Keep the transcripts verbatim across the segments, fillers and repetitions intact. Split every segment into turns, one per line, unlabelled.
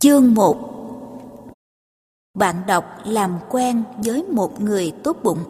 Chương một. Bạn đọc làm quen với một người tốt bụng.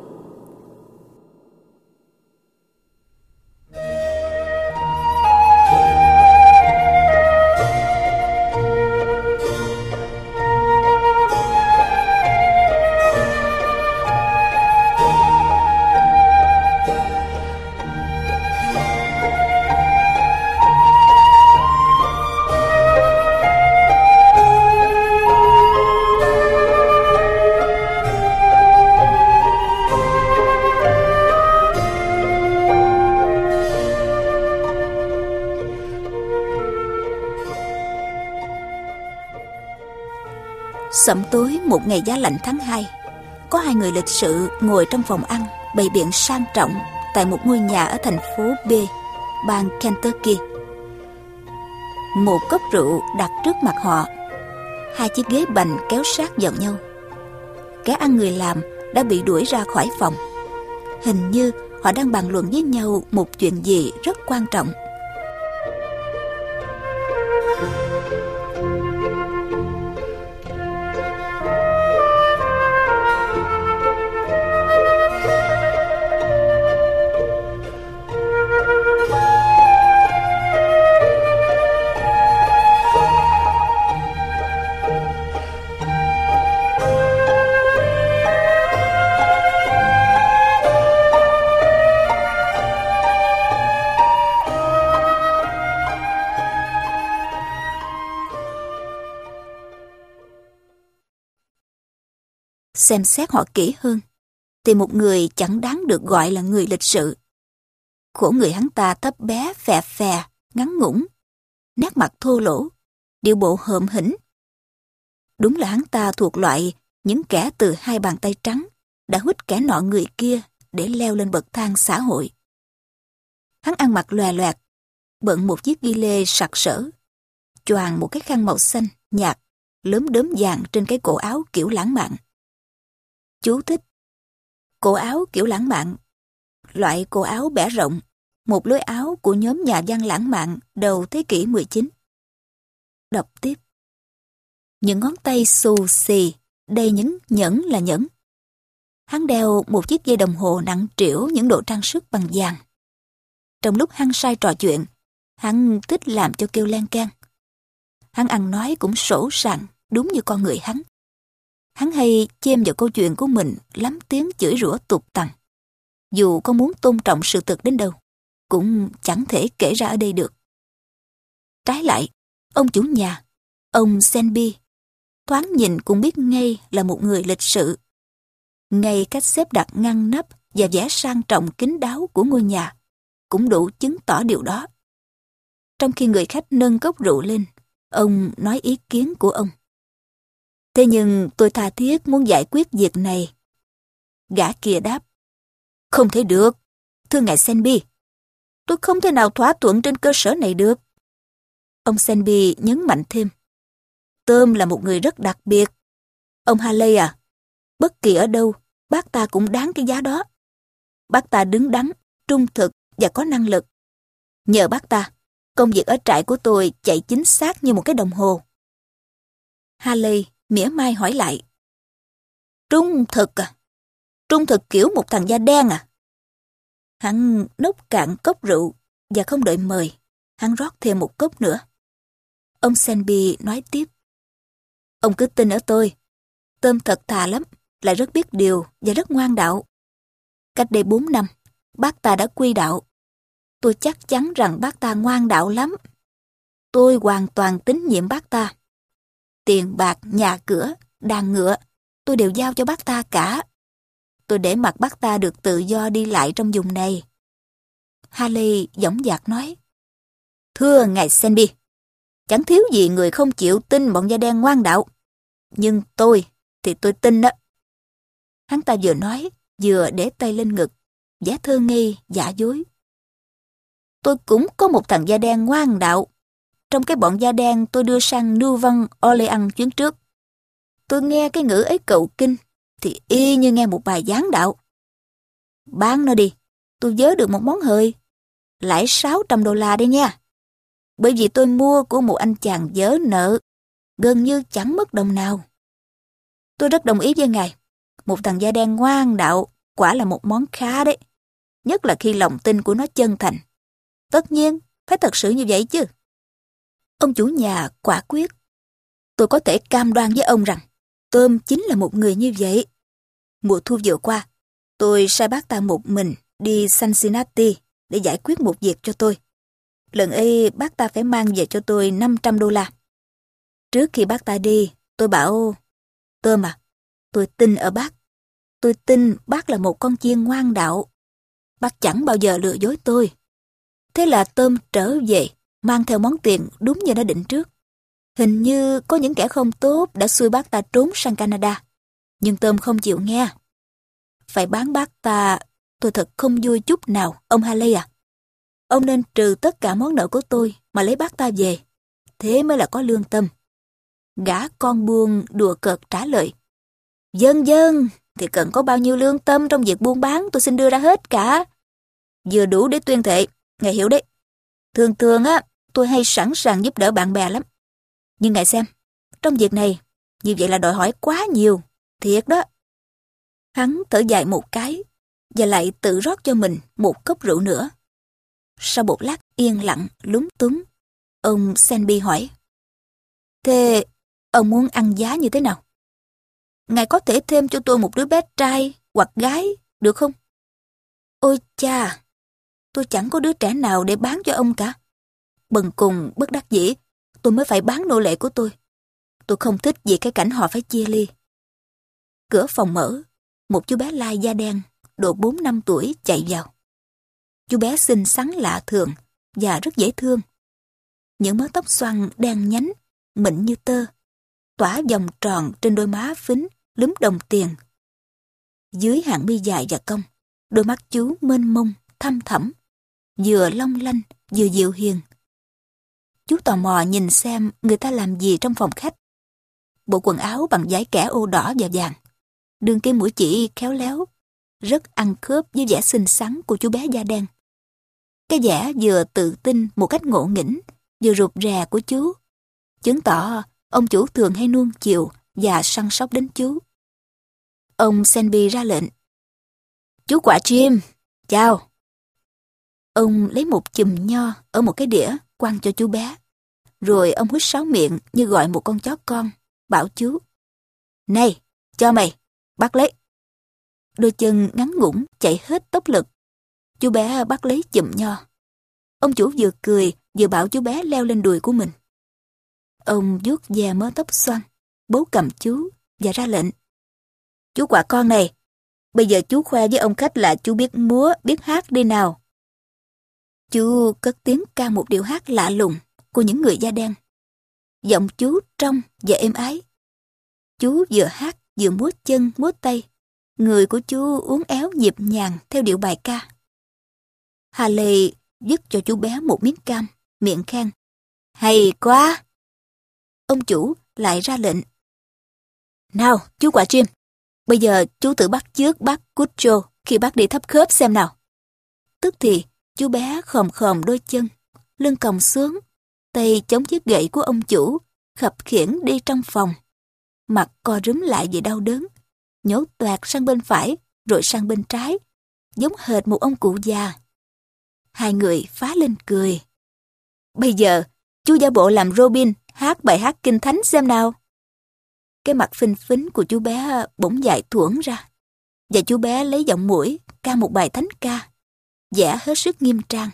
Sẩm tối một ngày giá lạnh tháng hai, có hai người lịch sự ngồi trong phòng ăn bày biện sang trọng tại một ngôi nhà ở thành phố B, bang Kentucky. Một cốc rượu đặt trước mặt họ, hai chiếc ghế bành kéo sát vào nhau. Kẻ ăn người làm đã bị đuổi ra khỏi phòng. Hình như họ đang bàn luận với nhau một chuyện gì rất quan trọng. Xem xét họ kỹ hơn, thì một người chẳng đáng được gọi là người lịch sự. Khổ người hắn ta thấp bé phè phè, ngắn ngủn, nét mặt thô lỗ, điệu bộ hợm hĩnh. Đúng là hắn ta thuộc loại những kẻ từ hai bàn tay trắng đã hút kẻ nọ người kia để leo lên bậc thang xã hội. Hắn ăn mặc lòe loẹt, bận một chiếc ghi lê sặc sỡ, choàng một cái khăn màu xanh nhạt, lốm đốm vàng trên cái cổ áo kiểu lãng mạn. Chú thích: cổ áo kiểu lãng mạn, loại cổ áo bẻ rộng, một lối áo của nhóm nhà văn lãng mạn đầu thế kỷ mười chín. Đọc tiếp. Những ngón tay xù xì, đầy những nhẫn là nhẫn. Hắn đeo một chiếc dây đồng hồ nặng trĩu những đồ trang sức bằng vàng. Trong lúc hăng say trò chuyện, hắn thích làm cho kêu len keng. Hắn ăn nói cũng sổ sàng, đúng như con người hắn. Hắn hay chêm vào câu chuyện của mình lắm tiếng chửi rủa tục tằn. Dù có muốn tôn trọng sự thực đến đâu, cũng chẳng thể kể ra ở đây được. Trái lại, ông chủ nhà, ông Senby, thoáng nhìn cũng biết ngay là một người lịch sự. Ngay cách xếp đặt ngăn nắp và vẻ sang trọng kín đáo của ngôi nhà cũng đủ chứng tỏ điều đó. Trong khi người khách nâng cốc rượu lên, ông nói ý kiến của ông. Thế nhưng tôi tha thiết muốn giải quyết việc này. Gã kia đáp: Không thể được, thưa ngài Senby. Tôi không thể nào thỏa thuận trên cơ sở này được. Ông Senby nhấn mạnh thêm: Tôm là một người rất đặc biệt. Ông Haley à, bất kỳ ở đâu, bác ta cũng đáng cái giá đó. Bác ta đứng đắn, trung thực và có năng lực. Nhờ bác ta, công việc ở trại của tôi chạy chính xác như một cái đồng hồ. Haley mỉa mai hỏi lại: Trung thực à? Trung thực kiểu một thằng da đen à? Hắn nốc cạn cốc rượu và không đợi mời, hắn rót thêm một cốc nữa. Ông Senby nói tiếp: Ông cứ tin ở tôi. Tôm thật thà lắm, lại rất biết điều và rất ngoan đạo. Cách đây bốn năm, bác ta đã quy đạo. Tôi chắc chắn rằng bác ta ngoan đạo lắm. Tôi hoàn toàn tín nhiệm bác ta. Tiền bạc, nhà cửa, đàn ngựa, tôi đều giao cho bác ta cả. Tôi để mặc bác ta được tự do đi lại trong vùng này. Haley dõng dạc nói: Thưa ngài Senby, chẳng thiếu gì người không chịu tin bọn da đen ngoan đạo. Nhưng tôi, thì tôi tin đó. Hắn ta vừa nói, vừa để tay lên ngực, vẻ thơ ngây, giả dối. Tôi cũng có một thằng da đen ngoan đạo. Trong cái bọn da đen tôi đưa sang Nouvelle Orléans chuyến trước. Tôi nghe cái ngữ ấy cầu kinh, thì y như nghe một bài giảng đạo. Bán nó đi, tôi vớ được một món hời. Lãi sáu trăm đô la đây nha. Bởi vì tôi mua của một anh chàng vớ nợ. gần như chẳng mất đồng nào. Tôi rất đồng ý với ngài. Một thằng da đen ngoan đạo quả là một món khá đấy. Nhất là khi lòng tin của nó chân thành. Tất nhiên, phải thật sự như vậy chứ. Ông chủ nhà quả quyết. Tôi có thể cam đoan với ông rằng Tôm chính là một người như vậy. Mùa thu vừa qua, tôi sai bác ta một mình đi Cincinnati để giải quyết một việc cho tôi. Lần ấy bác ta phải mang về cho tôi năm trăm đô la. Trước khi bác ta đi, tôi bảo, Tôm à, tôi tin ở bác. Tôi tin bác là một con chiên ngoan đạo. Bác chẳng bao giờ lừa dối tôi. Thế là Tôm trở về, mang theo món tiền đúng như đã định trước. Hình như có những kẻ không tốt đã xui bác ta trốn sang Canada. Nhưng Tôm không chịu nghe. Phải bán bác ta, tôi thật không vui chút nào, ông Haley à. Ông nên trừ tất cả món nợ của tôi mà lấy bác ta về. Thế mới là có lương tâm. Gã con buôn đùa cợt trả lời. Dân dân, thì cần có bao nhiêu lương tâm trong việc buôn bán tôi xin đưa ra hết cả. Vừa đủ để tuyên thệ, ngài hiểu đấy. Thường thường á, tôi hay sẵn sàng giúp đỡ bạn bè lắm. Nhưng ngài xem, trong việc này, như vậy là đòi hỏi quá nhiều, thiệt đó. Hắn thở dài một cái, và lại tự rót cho mình một cốc rượu nữa. Sau một lát yên lặng, lúng túng, ông Senby hỏi. Thế, ông muốn ăn giá như thế nào? Ngài có thể thêm cho tôi một đứa bé trai hoặc gái, được không? Ôi cha, tôi chẳng có đứa trẻ nào để bán cho ông cả. Bần cùng bất đắc dĩ, tôi mới phải bán nô lệ của tôi. Tôi không thích vì cái cảnh họ phải chia ly. Cửa phòng mở, một chú bé lai da đen, độ bốn năm tuổi chạy vào. Chú bé xinh xắn lạ thường và rất dễ thương. Những mớ tóc xoăn đen nhánh, mịn như tơ, tỏa vòng tròn trên đôi má phính, lúm đồng tiền. Dưới hàng mi dài và cong, đôi mắt chú mênh mông, thăm thẳm, vừa long lanh, vừa dịu hiền. Chú tò mò nhìn xem người ta làm gì trong phòng khách. Bộ quần áo bằng dải kẻ ô đỏ và vàng, đường kim mũi chỉ khéo léo, rất ăn khớp với vẻ xinh xắn của chú bé da đen. Cái vẻ vừa tự tin một cách ngộ nghĩnh, vừa rụt rè của chú, chứng tỏ ông chủ thường hay nuông chiều và săn sóc đến chú. Ông Senby ra lệnh. Chú quả chim, chào. Ông lấy một chùm nho ở một cái đĩa quăng cho chú bé. Rồi ông hít sáo miệng như gọi một con chó con, bảo chú. Này, cho mày, bắt lấy. Đôi chân ngắn ngủn chạy hết tốc lực. Chú bé bắt lấy chùm nho. Ông chủ vừa cười vừa bảo chú bé leo lên đùi của mình. Ông vuốt ve mớ tóc xoăn, bấu cầm chú và ra lệnh. Chú quả con này, bây giờ chú khoe với ông khách là chú biết múa, biết hát đi nào. Chú cất tiếng ca một điệu hát lạ lùng của những người da đen. Giọng chú trong và êm ái. Chú vừa hát vừa múa chân múa tay. Người của chú uốn éo nhịp nhàng theo điệu bài ca. Haley dứt cho chú bé một miếng cam, miệng khen. Hay quá! Ông chủ lại ra lệnh. Nào, chú quả chim, bây giờ chú tự bắt chước bác Cujo khi bác đi thấp khớp xem nào. Tức thì chú bé khòm khòm đôi chân, lưng còng xuống, tay chống chiếc gậy của ông chủ, khập khiễng đi trong phòng. Mặt co rúm lại vì đau đớn, nhổ toẹt sang bên phải rồi sang bên trái, giống hệt một ông cụ già. Hai người phá lên cười. Bây giờ chú giả bộ làm Robin hát bài hát kinh thánh xem nào. Cái mặt phinh phính của chú bé bỗng dại thuẫn ra, và chú bé lấy giọng mũi ca một bài thánh ca, vẻ hết sức nghiêm trang.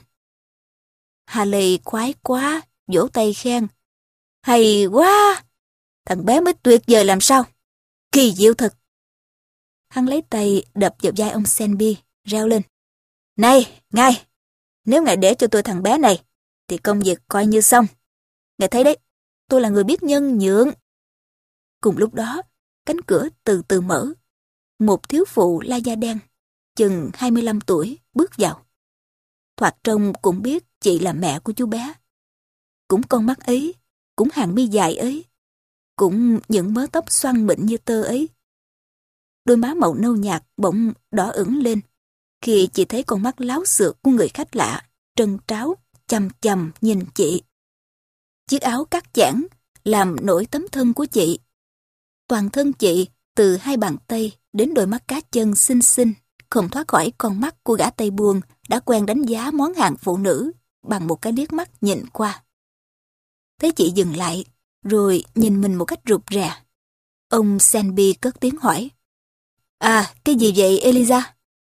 Haley khoái quá, vỗ tay khen. Hay quá! Thằng bé mới tuyệt vời làm sao? Kỳ diệu thật! Hắn lấy tay đập vào vai ông Senby, reo lên. Này, ngài! Nếu ngài để cho tôi thằng bé này, thì công việc coi như xong. Ngài thấy đấy, tôi là người biết nhân nhượng. Cùng lúc đó, cánh cửa từ từ mở. Một thiếu phụ lai da đen, chừng hai mươi lăm tuổi, bước vào. Thoạt trông cũng biết chị là mẹ của chú bé. Cũng con mắt ấy, cũng hàng mi dài ấy, cũng những mớ tóc xoăn mịn như tơ ấy. Đôi má màu nâu nhạt bỗng đỏ ửng lên khi chị thấy con mắt láo xược của người khách lạ, trân tráo, chằm chằm nhìn chị. Chiếc áo cắt giãn làm nổi tấm thân của chị. Toàn thân chị, từ hai bàn tay đến đôi mắt cá chân xinh xinh, không thoát khỏi con mắt của gã Tây buôn đã quen đánh giá món hàng phụ nữ bằng một cái liếc mắt nhìn qua. Thấy chị dừng lại, rồi nhìn mình một cách rụt rè. Ông Sandby cất tiếng hỏi. À, cái gì vậy Eliza?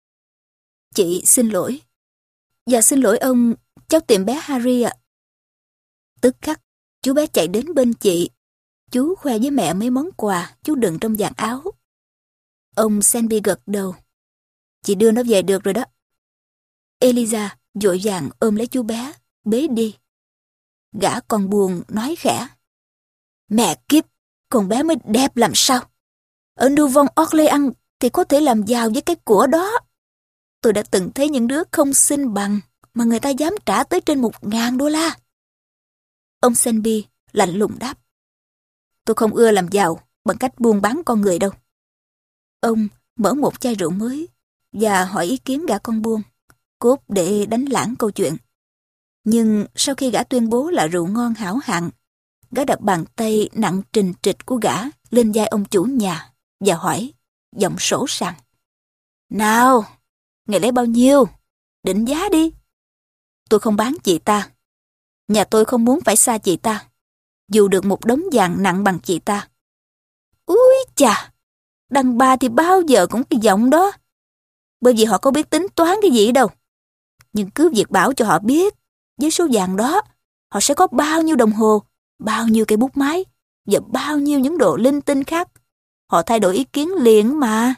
Chị xin lỗi. Dạ xin lỗi ông, cháu tìm bé Harry ạ. Tức khắc, chú bé chạy đến bên chị. Chú khoe với mẹ mấy món quà chú đựng trong vạt áo. Ông Sandby gật đầu. Chị đưa nó về được rồi đó. Eliza vội vàng ôm lấy chú bé, bế đi. Gã con buồn nói khẽ. Mẹ kiếp, con bé mới đẹp làm sao? Ở Nouvon Orléans thì có thể làm giàu với cái của đó. Tôi đã từng thấy những đứa không xinh bằng mà người ta dám trả tới trên một ngàn đô la. Ông Sandby lạnh lùng đáp. Tôi không ưa làm giàu bằng cách buôn bán con người đâu. Ông mở một chai rượu mới và hỏi ý kiến gã con buôn, cốt để đánh lãng câu chuyện. Nhưng sau khi gã tuyên bố là rượu ngon hảo hạng, gã đặt bàn tay nặng trình trịch của gã lên vai ông chủ nhà và hỏi, giọng sỗ sàng. Nào, ngài lấy bao nhiêu? Định giá đi. Tôi không bán chị ta. Nhà tôi không muốn phải xa chị ta, dù được một đống vàng nặng bằng chị ta. Úi chà, đàn bà thì bao giờ cũng cái giọng đó. Bởi vì họ có biết tính toán cái gì đâu. Nhưng cứ việc bảo cho họ biết, với số vàng đó, họ sẽ có bao nhiêu đồng hồ, bao nhiêu cây bút máy, và bao nhiêu những đồ linh tinh khác. Họ thay đổi ý kiến liền mà.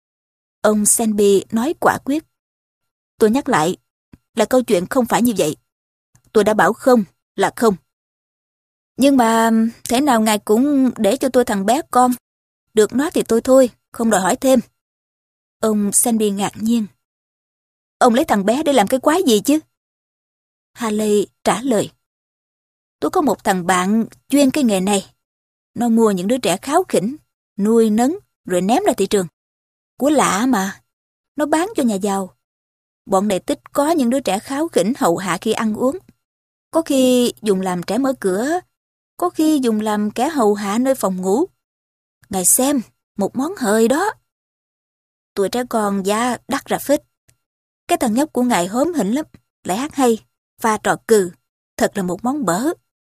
Ông Sandby nói quả quyết. Tôi nhắc lại là câu chuyện không phải như vậy. Tôi đã bảo không là không. Nhưng mà thế nào ngài cũng để cho tôi thằng bé con. Được nó thì tôi thôi, không đòi hỏi thêm. Ông Sandby ngạc nhiên. Ông lấy thằng bé để làm cái quái gì chứ? Harley trả lời. Tôi có một thằng bạn chuyên cái nghề này. Nó mua những đứa trẻ kháu khỉnh, nuôi nấng rồi ném ra thị trường. Của lạ mà. Nó bán cho nhà giàu. Bọn này tích có những đứa trẻ kháu khỉnh hầu hạ khi ăn uống. Có khi dùng làm trẻ mở cửa, có khi dùng làm kẻ hầu hạ nơi phòng ngủ. Ngài xem, một món hời đó. Tụi trẻ con giá đắt ra phết. Cái thằng nhóc của ngài hóm hỉnh lắm, lại hát hay, pha trò cừ, thật là một món bở.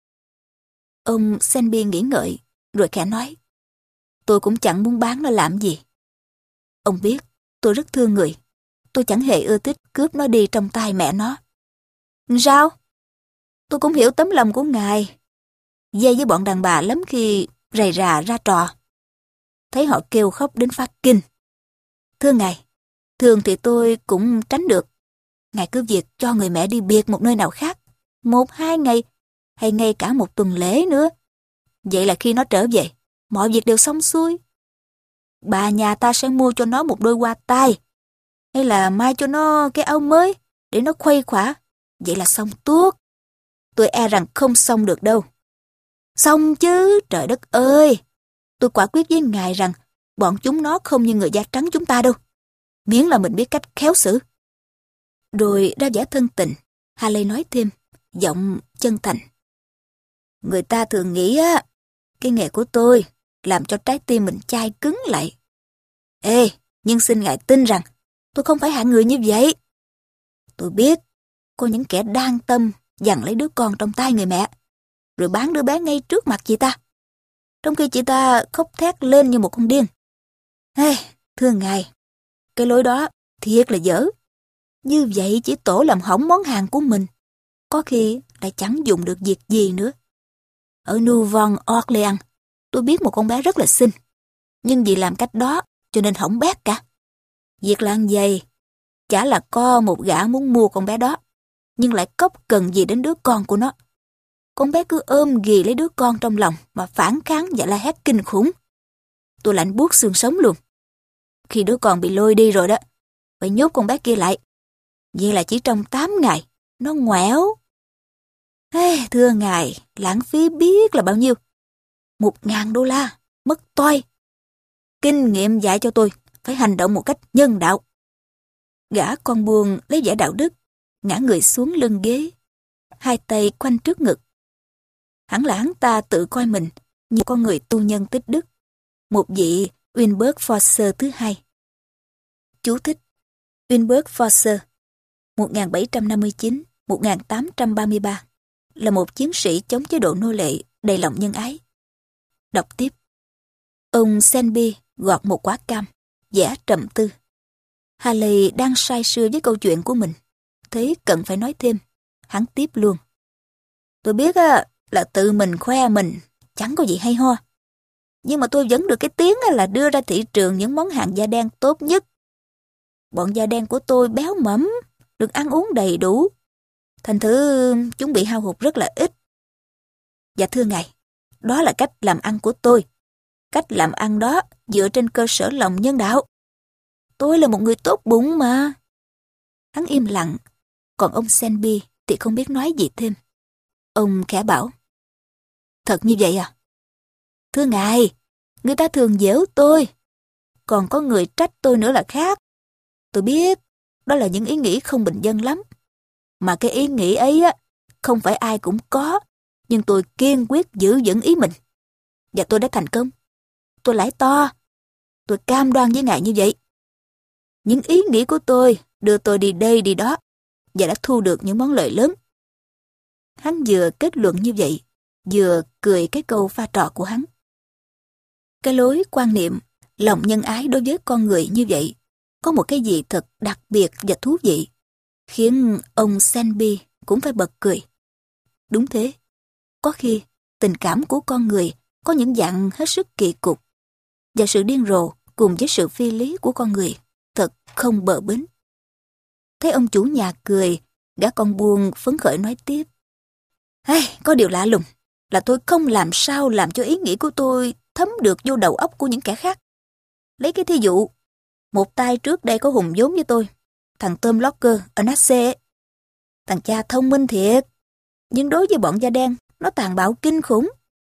Ông Sandby nghĩ ngợi, rồi khẽ nói. Tôi cũng chẳng muốn bán nó làm gì. Ông biết, tôi rất thương người. Tôi chẳng hề ưa thích cướp nó đi trong tay mẹ nó. Sao? Tôi cũng hiểu tấm lòng của ngài. Dây với bọn đàn bà lắm khi rầy rà ra trò. Thấy họ kêu khóc đến phát kinh. Thưa ngài, thường thì tôi cũng tránh được. Ngài cứ việc cho người mẹ đi biệt một nơi nào khác, một hai ngày, hay ngay cả một tuần lễ nữa. Vậy là khi nó trở về, mọi việc đều xong xuôi. Bà nhà ta sẽ mua cho nó một đôi hoa tai, hay là mai cho nó cái áo mới, để nó khuây khỏa. Vậy là xong tuốt. Tôi e rằng không xong được đâu. Xong chứ, trời đất ơi. Tôi quả quyết với ngài rằng bọn chúng nó không như người da trắng chúng ta đâu. Miễn là mình biết cách khéo xử. Rồi ra vẻ thân tình, Harley nói thêm, giọng chân thành. Người ta thường nghĩ á, cái nghề của tôi làm cho trái tim mình chai cứng lại. Ê, nhưng xin ngài tin rằng tôi không phải hạng người như vậy. Tôi biết có những kẻ đang tâm giằng lấy đứa con trong tay người mẹ, rồi bán đứa bé ngay trước mặt chị ta, trong khi chị ta khóc thét lên như một con điên. Ê, thưa ngài, cái lối đó thiệt là dở. Như vậy chỉ tổ làm hỏng món hàng của mình, có khi lại chẳng dùng được việc gì nữa. Ở Nouvon Orléans, tôi biết một con bé rất là xinh, nhưng vì làm cách đó cho nên hỏng bét cả. Việc làm vậy, chả là co một gã muốn mua con bé đó, nhưng lại cốc cần gì đến đứa con của nó. Con bé cứ ôm ghì lấy đứa con trong lòng mà phản kháng và la hét kinh khủng. Tôi lạnh buốt xương sống luôn. Khi đứa con bị lôi đi rồi đó, phải nhốt con bé kia lại. Vậy là chỉ trong tám ngày, nó ngoẻo. Ê, thưa ngài, lãng phí biết là bao nhiêu? Một ngàn đô la, mất toai. Kinh nghiệm dạy cho tôi phải hành động một cách nhân đạo. Gã con buôn lấy vẻ đạo đức, ngã người xuống lưng ghế, hai tay quanh trước ngực. Hẳn là hắn ta tự coi mình như con người tu nhân tích đức, một vị Wilbur Forster thứ hai. Chú thích: Wilbur Forster, một nghìn bảy trăm năm mươi chín đến một nghìn tám trăm ba mươi ba, là một chiến sĩ chống chế độ nô lệ đầy lòng nhân ái. Đọc tiếp. Ông Selby gọt một quả cam, vẻ trầm tư. Haley đang say sưa với câu chuyện của mình, thấy cần phải nói thêm. Hắn tiếp luôn. Tôi biết á, là tự mình khoe mình, chẳng có gì hay ho. Nhưng mà tôi vẫn được cái tiếng là đưa ra thị trường những món hàng da đen tốt nhất. Bọn da đen của tôi béo mẫm, được ăn uống đầy đủ. Thành thử chúng bị hao hụt rất là ít. Dạ thưa ngài, đó là cách làm ăn của tôi. Cách làm ăn đó dựa trên cơ sở lòng nhân đạo. Tôi là một người tốt bụng mà. Hắn im lặng, còn ông Selby thì không biết nói gì thêm. Ông khẽ bảo. Thật như vậy à? Thưa ngài, người ta thường giễu tôi. Còn có người trách tôi nữa là khác. Tôi biết, đó là những ý nghĩ không bình dân lắm. Mà cái ý nghĩ ấy á, không phải ai cũng có. Nhưng tôi kiên quyết giữ vững ý mình. Và tôi đã thành công. Tôi lãi to. Tôi cam đoan với ngài như vậy. Những ý nghĩ của tôi đưa tôi đi đây đi đó và đã thu được những món lợi lớn. Hắn vừa kết luận như vậy, vừa cười cái câu pha trò của hắn. Cái lối quan niệm, lòng nhân ái đối với con người như vậy có một cái gì thật đặc biệt và thú vị, khiến ông Selby cũng phải bật cười. Đúng thế, có khi tình cảm của con người có những dạng hết sức kỳ cục, và sự điên rồ cùng với sự phi lý của con người thật không bờ bến. Thấy ông chủ nhà cười, gã con buôn phấn khởi nói tiếp. Hey, có điều lạ lùng là tôi không làm sao làm cho ý nghĩ của tôi thấm được vô đầu óc của những kẻ khác. Lấy cái thí dụ, một tay trước đây có hùng vốn với tôi, thằng Tom Locker ở Nasse. Thằng cha thông minh thiệt, nhưng đối với bọn da đen, nó tàn bạo kinh khủng.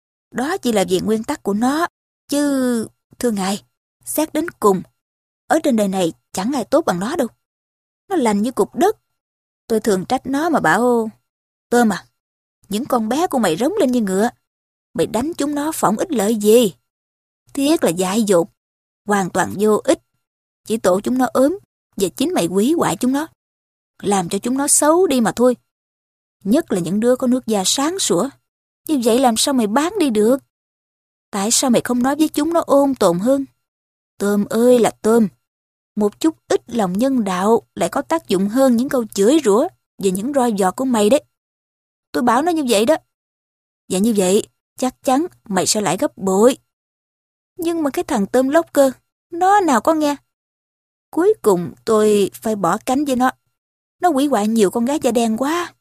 Đó chỉ là vì nguyên tắc của nó, chứ, thưa ngài, xét đến cùng, ở trên đời này chẳng ai tốt bằng nó đâu. Nó lành như cục đất. Tôi thường trách nó mà bảo, Tôm à, những con bé của mày rống lên như ngựa. Mày đánh chúng nó phỏng ích lợi gì? Thiết là dại dột, hoàn toàn vô ích. Chỉ tổ chúng nó ốm, và chính mày hủy hoại chúng nó. Làm cho chúng nó xấu đi mà thôi. Nhất là những đứa có nước da sáng sủa. Như vậy làm sao mày bán đi được? Tại sao mày không nói với chúng nó ôn tồn hơn? Tôm ơi là tôm. Một chút ít lòng nhân đạo lại có tác dụng hơn những câu chửi rủa và những roi giọt của mày đấy. Tôi bảo nó như vậy đó. Và như vậy, chắc chắn mày sẽ lại gấp bội. Nhưng mà cái thằng Tôm Locker, nó nào có nghe. Cuối cùng tôi phải bỏ cánh với nó. Nó hủy hoại nhiều con gái da đen quá.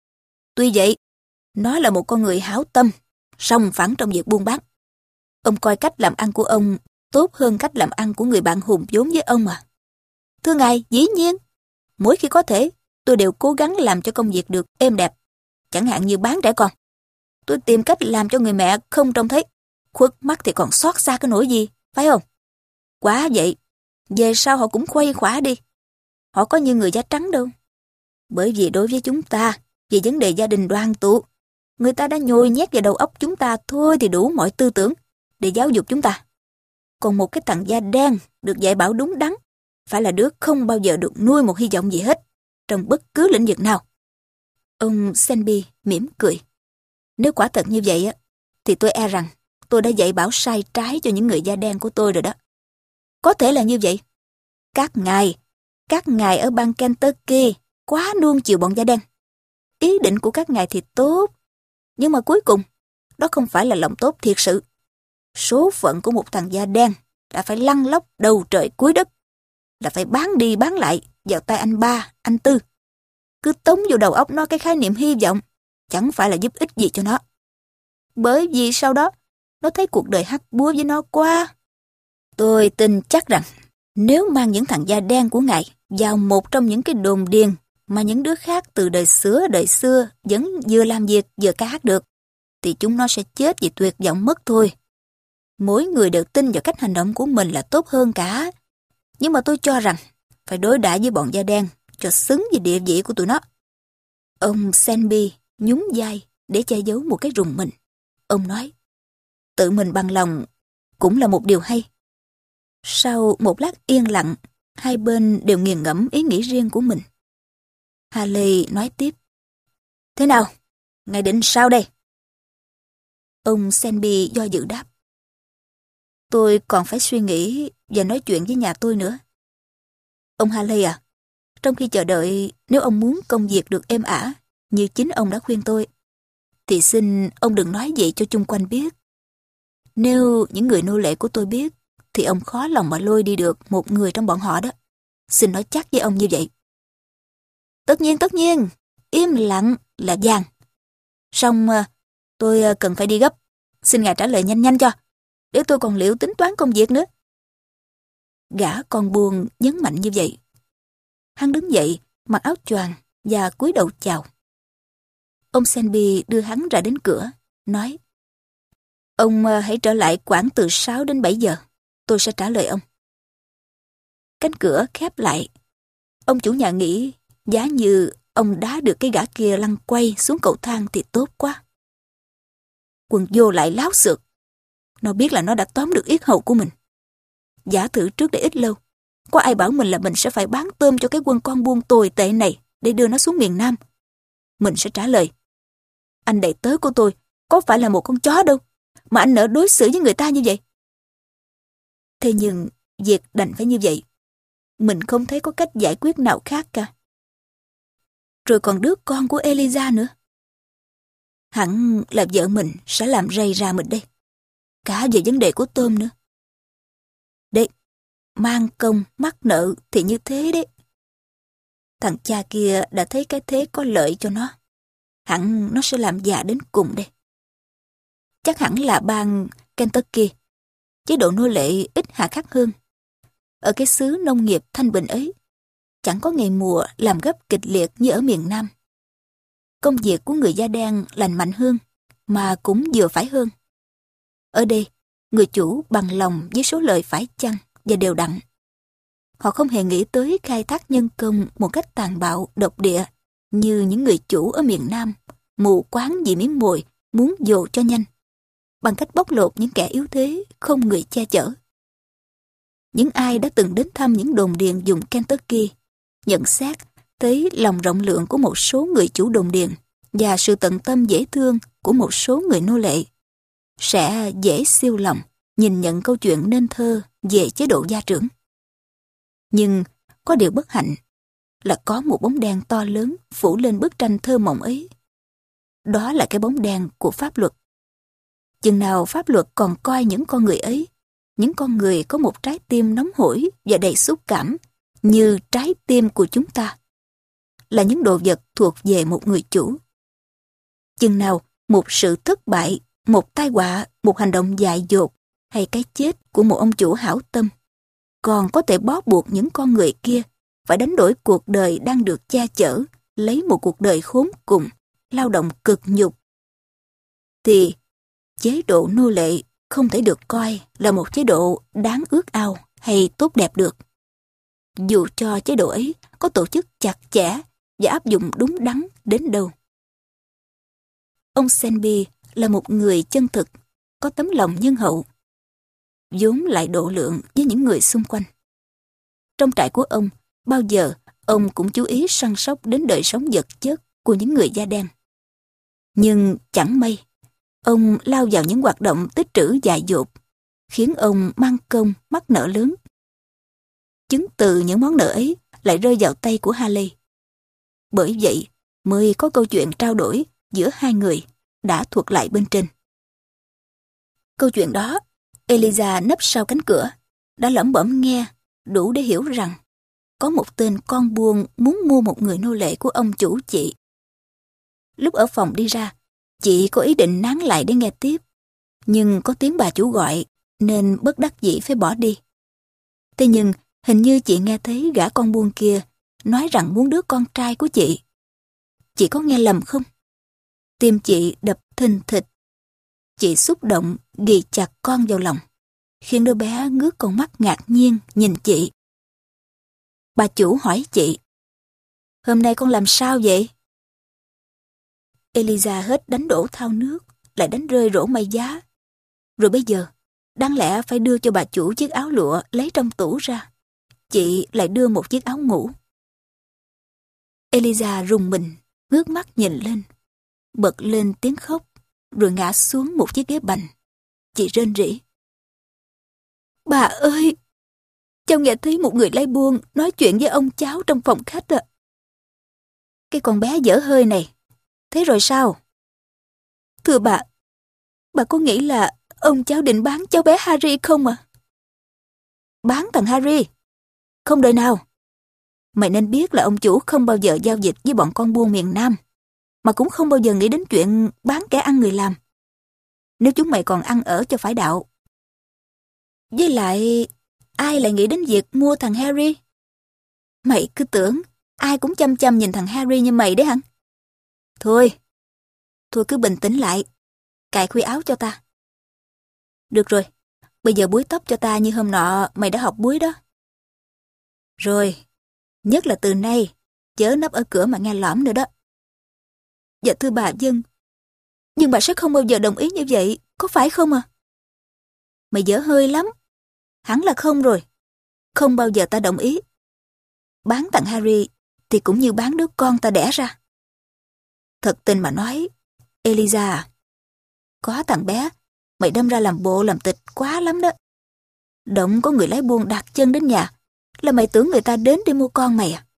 Tuy vậy, nó là một con người hảo tâm, song phẳng trong việc buôn bán. Ông coi cách làm ăn của ông tốt hơn cách làm ăn của người bạn hùng vốn với ông à. Thưa ngài, dĩ nhiên, mỗi khi có thể, tôi đều cố gắng làm cho công việc được êm đẹp. Chẳng hạn như bán trẻ con. Tôi tìm cách làm cho người mẹ không trông thấy. Khuất mắt thì còn xót xa cái nỗi gì, phải không? Quá vậy, về sau họ cũng khuây khỏa đi. Họ có như người da trắng đâu. Bởi vì đối với chúng ta, về vấn đề gia đình đoàn tụ, người ta đã nhồi nhét vào đầu óc chúng ta thôi thì đủ mọi tư tưởng để giáo dục chúng ta. Còn một cái thằng da đen được dạy bảo đúng đắn, phải là đứa không bao giờ được nuôi một hy vọng gì hết, trong bất cứ lĩnh vực nào. Ông Selby mỉm cười. Nếu quả thật như vậy á, thì tôi e rằng tôi đã dạy bảo sai trái cho những người da đen của tôi rồi đó. Có thể là như vậy. Các ngài, các ngài ở bang Kentucky quá nuông chiều bọn da đen. Ý định của các ngài thì tốt, nhưng mà cuối cùng, đó không phải là lòng tốt thiệt sự. Số phận của một thằng da đen đã phải lăn lóc đầu trời cuối đất, là phải bán đi bán lại vào tay anh ba, anh tư. Cứ tống vô đầu óc nó cái khái niệm hy vọng, chẳng phải là giúp ích gì cho nó. Bởi vì sau đó, nó thấy cuộc đời hắc búa với nó quá. Tôi tin chắc rằng, nếu mang những thằng da đen của ngài vào một trong những cái đồn điền mà những đứa khác từ đời xưa đời xưa vẫn vừa làm việc vừa ca hát được, thì chúng nó sẽ chết vì tuyệt vọng mất thôi. Mỗi người đều tin vào cách hành động của mình là tốt hơn cả. Nhưng mà tôi cho rằng, phải đối đãi với bọn da đen cho xứng với địa vị của tụi nó. Ông Selby nhún vai để che giấu một cái rùng mình. Ông nói, tự mình bằng lòng cũng là một điều hay. Sau một lát yên lặng, hai bên đều nghiền ngẫm ý nghĩ riêng của mình. Haley nói tiếp. Thế nào? Ngài định sao đây? Ông Selby do dự đáp. Tôi còn phải suy nghĩ và nói chuyện với nhà tôi nữa. Ông Haley à, trong khi chờ đợi, nếu ông muốn công việc được êm ả, như chính ông đã khuyên tôi, thì xin ông đừng nói vậy cho chung quanh biết. Nếu những người nô lệ của tôi biết, thì ông khó lòng mà lôi đi được một người trong bọn họ đó. Xin nói chắc với ông như vậy. Tất nhiên, tất nhiên, im lặng là vàng. Xong tôi cần phải đi gấp. Xin ngài trả lời nhanh nhanh cho, để tôi còn liệu tính toán công việc nữa. Gã con buôn nhấn mạnh như vậy. Hắn đứng dậy, mặc áo choàng và cúi đầu chào. Ông Selby đưa hắn ra đến cửa, nói. Ông hãy trở lại khoảng từ sáu đến bảy giờ. Tôi sẽ trả lời ông. Cánh cửa khép lại. Ông chủ nhà nghĩ giá như ông đá được cái gã kia lăn quay xuống cầu thang thì tốt quá. Quần vô lại láo xược. Nó biết là nó đã tóm được yết hầu của mình. Giả thử trước đây ít lâu, có ai bảo mình là mình sẽ phải bán tôm cho cái quân con buôn tồi tệ này để đưa nó xuống miền Nam. Mình sẽ trả lời. Anh đầy tớ của tôi có phải là một con chó đâu, mà anh nỡ đối xử với người ta như vậy. Thế nhưng, việc đành phải như vậy. Mình không thấy có cách giải quyết nào khác cả. Rồi còn đứa con của Eliza nữa. Hẳn là vợ mình sẽ làm rầy ra mình đây. Cả về vấn đề của tôm nữa. Đấy, mang công mắc nợ thì như thế đấy. Thằng cha kia đã thấy cái thế có lợi cho nó. Hẳn nó sẽ làm già đến cùng đây. Chắc hẳn là bang Kentucky, chế độ nô lệ ít hà khắc hơn. Ở cái xứ nông nghiệp thanh bình ấy, chẳng có ngày mùa làm gấp kịch liệt như ở miền Nam. Công việc của người da đen lành mạnh hơn, mà cũng vừa phải hơn. Ở đây, người chủ bằng lòng với số lời phải chăng và đều đặn. Họ không hề nghĩ tới khai thác nhân công một cách tàn bạo, độc địa như những người chủ ở miền Nam, mù quáng vì miếng mồi, muốn dồ cho nhanh, bằng cách bóc lột những kẻ yếu thế, không người che chở. Những ai đã từng đến thăm những đồn điền vùng Kentucky, nhận xét thấy lòng rộng lượng của một số người chủ đồn điền và sự tận tâm dễ thương của một số người nô lệ, sẽ dễ siêu lòng nhìn nhận câu chuyện nên thơ về chế độ gia trưởng. Nhưng có điều bất hạnh là có một bóng đen to lớn phủ lên bức tranh thơ mộng ấy. Đó là cái bóng đen của pháp luật. Chừng nào pháp luật còn coi những con người ấy, những con người có một trái tim nóng hổi và đầy xúc cảm như trái tim của chúng ta, là những đồ vật thuộc về một người chủ. Chừng nào một sự thất bại, một tai họa, một hành động dại dột hay cái chết của một ông chủ hảo tâm còn có thể bó buộc những con người kia phải đánh đổi cuộc đời đang được che chở, lấy một cuộc đời khốn cùng, lao động cực nhục, thì chế độ nô lệ không thể được coi là một chế độ đáng ước ao hay tốt đẹp được. Dù cho chế độ ấy có tổ chức chặt chẽ và áp dụng đúng đắn đến đâu. Ông Selby là một người chân thực, có tấm lòng nhân hậu, vốn lại độ lượng với những người xung quanh. Trong trại của ông, bao giờ ông cũng chú ý săn sóc đến đời sống vật chất của những người da đen. Nhưng chẳng may, ông lao vào những hoạt động tích trữ dại dột, khiến ông mang công mắc nợ lớn. Chứng từ những món nợ ấy lại rơi vào tay của Haley. Bởi vậy mới có câu chuyện trao đổi giữa hai người đã thuật lại bên trên. Câu chuyện đó, Eliza nấp sau cánh cửa, đã lẩm bẩm nghe đủ để hiểu rằng có một tên con buôn muốn mua một người nô lệ của ông chủ chị. Lúc ở phòng đi ra, chị có ý định nán lại để nghe tiếp, nhưng có tiếng bà chủ gọi nên bất đắc dĩ phải bỏ đi. Thế nhưng hình như chị nghe thấy gã con buôn kia nói rằng muốn đứa con trai của chị. Chị có nghe lầm không? Tim chị đập thình thịch. Chị xúc động ghì chặt con vào lòng, khiến đứa bé ngước con mắt ngạc nhiên nhìn chị. Bà chủ hỏi chị, hôm nay con làm sao vậy? Eliza hết đánh đổ thao nước, lại đánh rơi rổ may giá. Rồi bây giờ, đáng lẽ phải đưa cho bà chủ chiếc áo lụa lấy trong tủ ra. Chị lại đưa một chiếc áo ngủ. Eliza rùng mình, ngước mắt nhìn lên, bật lên tiếng khóc, rồi ngã xuống một chiếc ghế bành. Chị rên rỉ. Bà ơi! Cháu nghe thấy một người lái buôn nói chuyện với ông cháu trong phòng khách ạ. Cái con bé dở hơi này. Thế rồi sao? Thưa bà, bà có nghĩ là ông cháu định bán cháu bé Harry không à? Bán thằng Harry? Không đời nào. Mày nên biết là ông chủ không bao giờ giao dịch với bọn con buôn miền Nam, mà cũng không bao giờ nghĩ đến chuyện bán kẻ ăn người làm. Nếu chúng mày còn ăn ở cho phải đạo. Với lại, ai lại nghĩ đến việc mua thằng Harry? Mày cứ tưởng ai cũng chăm chăm nhìn thằng Harry như mày đấy hả? Thôi, thôi cứ bình tĩnh lại, cài khuy áo cho ta. Được rồi, bây giờ búi tóc cho ta như hôm nọ mày đã học búi đó. Rồi, nhất là từ nay, chớ nấp ở cửa mà nghe lõm nữa đó. Dạ thưa bà dân, nhưng bà sẽ không bao giờ đồng ý như vậy, có phải không à? Mày dở hơi lắm. Hẳn là không rồi. Không bao giờ ta đồng ý. Bán thằng Harry thì cũng như bán đứa con ta đẻ ra. Thật tình mà nói, Eliza à, có thằng bé, mày đâm ra làm bộ làm tịch quá lắm đó. Động có người lái buôn đặt chân đến nhà, là mày tưởng người ta đến để mua con mày à?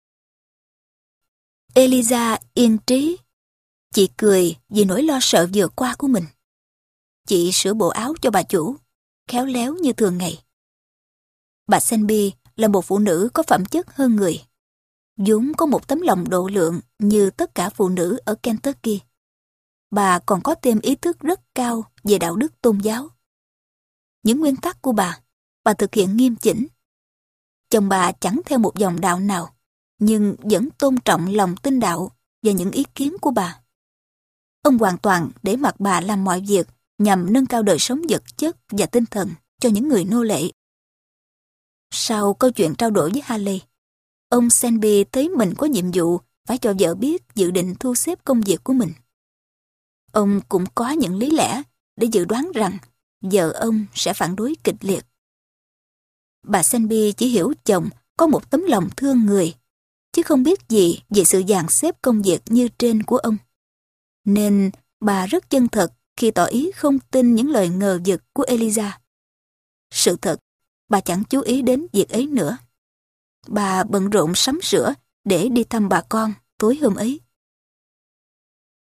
Eliza yên trí. Chị cười vì nỗi lo sợ vừa qua của mình. Chị sửa bộ áo cho bà chủ, khéo léo như thường ngày. Bà Senby là một phụ nữ có phẩm chất hơn người, vốn có một tấm lòng độ lượng như tất cả phụ nữ ở Kentucky. Bà còn có thêm ý thức rất cao về đạo đức tôn giáo. Những nguyên tắc của bà, bà thực hiện nghiêm chỉnh. Chồng bà chẳng theo một dòng đạo nào, nhưng vẫn tôn trọng lòng tin đạo và những ý kiến của bà. Ông hoàn toàn để mặc bà làm mọi việc nhằm nâng cao đời sống vật chất và tinh thần cho những người nô lệ. Sau câu chuyện trao đổi với Haley, ông Senby thấy mình có nhiệm vụ phải cho vợ biết dự định thu xếp công việc của mình. Ông cũng có những lý lẽ để dự đoán rằng vợ ông sẽ phản đối kịch liệt. Bà Senby chỉ hiểu chồng có một tấm lòng thương người, chứ không biết gì về sự dàn xếp công việc như trên của ông. Nên bà rất chân thật khi tỏ ý không tin những lời ngờ vực của Eliza. Sự thật, bà chẳng chú ý đến việc ấy nữa. Bà bận rộn sắm sửa để đi thăm bà con tối hôm ấy.